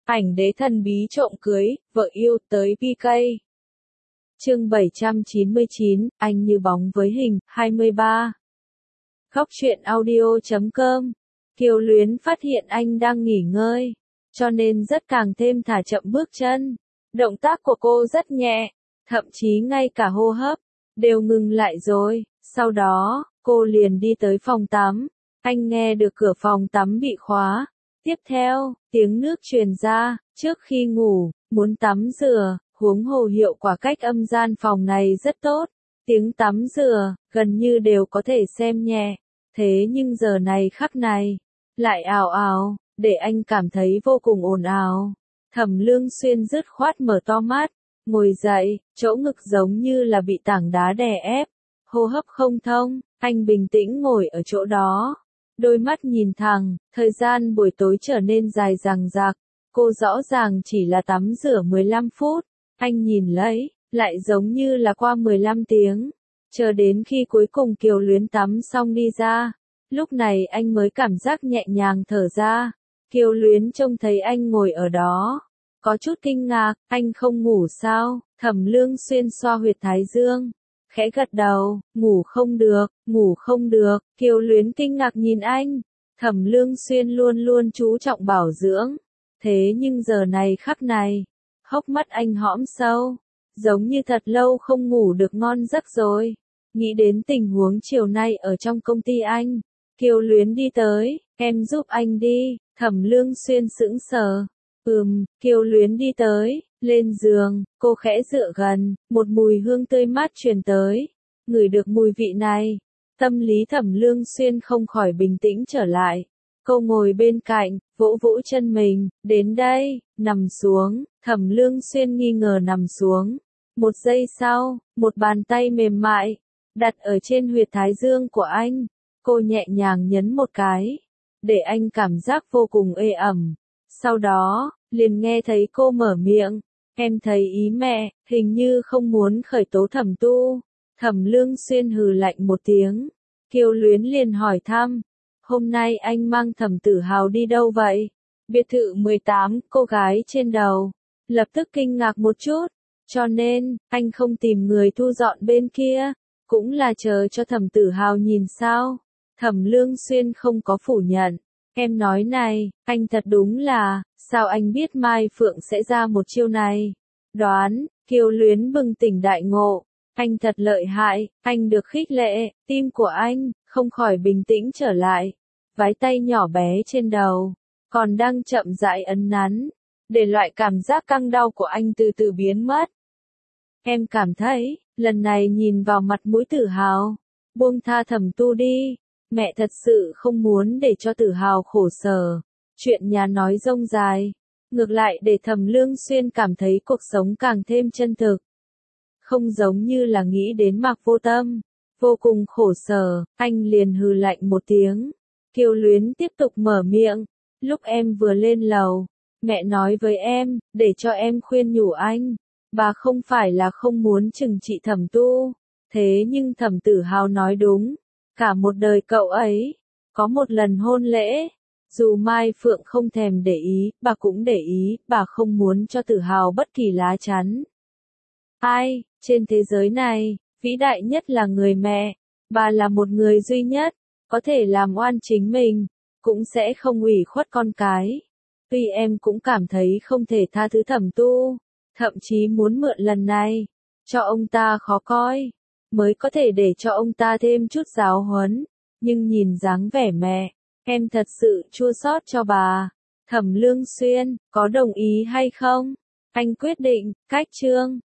Ảnh đế thần bí trộm cưới, vợ yêu tới PK. Chương 799, anh như bóng với hình, 23. Góc truyện audio.com. Kiều Luyến phát hiện anh đang nghỉ ngơi, cho nên rất càng thêm thả chậm bước chân. Động tác của cô rất nhẹ, thậm chí ngay cả hô hấp đều ngừng lại rồi. Sau đó, cô liền đi tới phòng tắm. Anh nghe được cửa phòng tắm bị khóa. Tiếp theo, tiếng nước truyền ra, trước khi ngủ, muốn tắm rửa, huống hồ hiệu quả cách âm gian phòng này rất tốt. Tiếng tắm rửa, gần như đều có thể xem nhẹ. Thế nhưng giờ này khắc này, lại ào ào, để anh cảm thấy vô cùng ồn ào. Thẩm Lương Xuyên dứt khoát mở to mắt, ngồi dậy, chỗ ngực giống như là bị tảng đá đè ép. Hô hấp không thông, anh bình tĩnh ngồi ở chỗ đó. Đôi mắt nhìn thẳng, thời gian buổi tối trở nên dài dằng dặc. Cô rõ ràng chỉ là tắm rửa 15 phút. Anh nhìn lấy, lại giống như là qua 15 tiếng. Chờ đến khi cuối cùng Kiều Luyến tắm xong đi ra. Lúc này anh mới cảm giác nhẹ nhàng thở ra. Kiều Luyến trông thấy anh ngồi ở đó. Có chút kinh ngạc, anh không ngủ sao? Thẩm Lương Xuyên xoa huyệt thái dương. Khẽ gật đầu, ngủ không được, Kiều Luyến kinh ngạc nhìn anh. Thẩm Lương Xuyên luôn luôn chú trọng bảo dưỡng. Thế nhưng giờ này khắc này, hốc mắt anh hõm sâu, giống như thật lâu không ngủ được ngon giấc rồi. Nghĩ đến tình huống chiều nay ở trong công ty anh, Kiều Luyến đi tới, em giúp anh đi. Thẩm Lương Xuyên sững sờ. Kiều Luyến đi tới, lên giường, cô khẽ dựa gần, một mùi hương tươi mát truyền tới. Ngửi được mùi vị này, tâm lý Thẩm Lương Xuyên không khỏi bình tĩnh trở lại. Cô ngồi bên cạnh, vỗ vỗ chân mình, đến đây, nằm xuống. Thẩm Lương Xuyên nghi ngờ nằm xuống. Một giây sau, một bàn tay mềm mại, đặt ở trên huyệt thái dương của anh. Cô nhẹ nhàng nhấn một cái, để anh cảm giác vô cùng ê ẩm. Sau đó, liền nghe thấy cô mở miệng, em thấy ý mẹ, hình như không muốn khởi tố Thẩm Tu. Thẩm Lương Xuyên hừ lạnh một tiếng. Kiều Luyến liền hỏi thăm, hôm nay anh mang Thẩm Tử Hào đi đâu vậy? Biệt thự 18, cô gái trên đầu, lập tức kinh ngạc một chút, cho nên, anh không tìm người thu dọn bên kia, cũng là chờ cho Thẩm Tử Hào nhìn sao? Thẩm Lương Xuyên không có phủ nhận. Em nói này, anh thật đúng là, sao anh biết Mai Phượng sẽ ra một chiêu này? Đoán, Kiều Luyến bừng tỉnh đại ngộ. Anh thật lợi hại, anh được khích lệ, tim của anh, không khỏi bình tĩnh trở lại. Vái tay nhỏ bé trên đầu, còn đang chậm rãi ấn nắn, để loại cảm giác căng đau của anh từ từ biến mất. Em cảm thấy, lần này nhìn vào mặt mũi Tử Hào, buông tha Thẩm Tu đi. Mẹ thật sự không muốn để cho Tử Hào khổ sở. Chuyện nhà nói rông dài, ngược lại để Thẩm Lương Xuyên cảm thấy cuộc sống càng thêm chân thực. Không giống như là nghĩ đến Mạc Vô Tâm, vô cùng khổ sở, anh liền hừ lạnh một tiếng. Kiều Luyến tiếp tục mở miệng, lúc em vừa lên lầu, mẹ nói với em, để cho em khuyên nhủ anh. Bà không phải là không muốn trừng trị Thẩm Tu, thế nhưng Thẩm Tử Hào nói đúng. Cả một đời cậu ấy, có một lần hôn lễ, dù Mai Phượng không thèm để ý, bà cũng để ý, bà không muốn cho Tử Hào bất kỳ lá chắn. Ai, trên thế giới này, vĩ đại nhất là người mẹ, bà là một người duy nhất, có thể làm oan chính mình, cũng sẽ không ủy khuất con cái. Tuy em cũng cảm thấy không thể tha thứ Thẩm Tu, thậm chí muốn mượn lần này, cho ông ta khó coi, mới có thể để cho ông ta thêm chút giáo huấn, nhưng nhìn dáng vẻ mẹ, em thật sự chua xót cho bà. Thẩm Lương Xuyên, có đồng ý hay không? Anh quyết định, cách chương.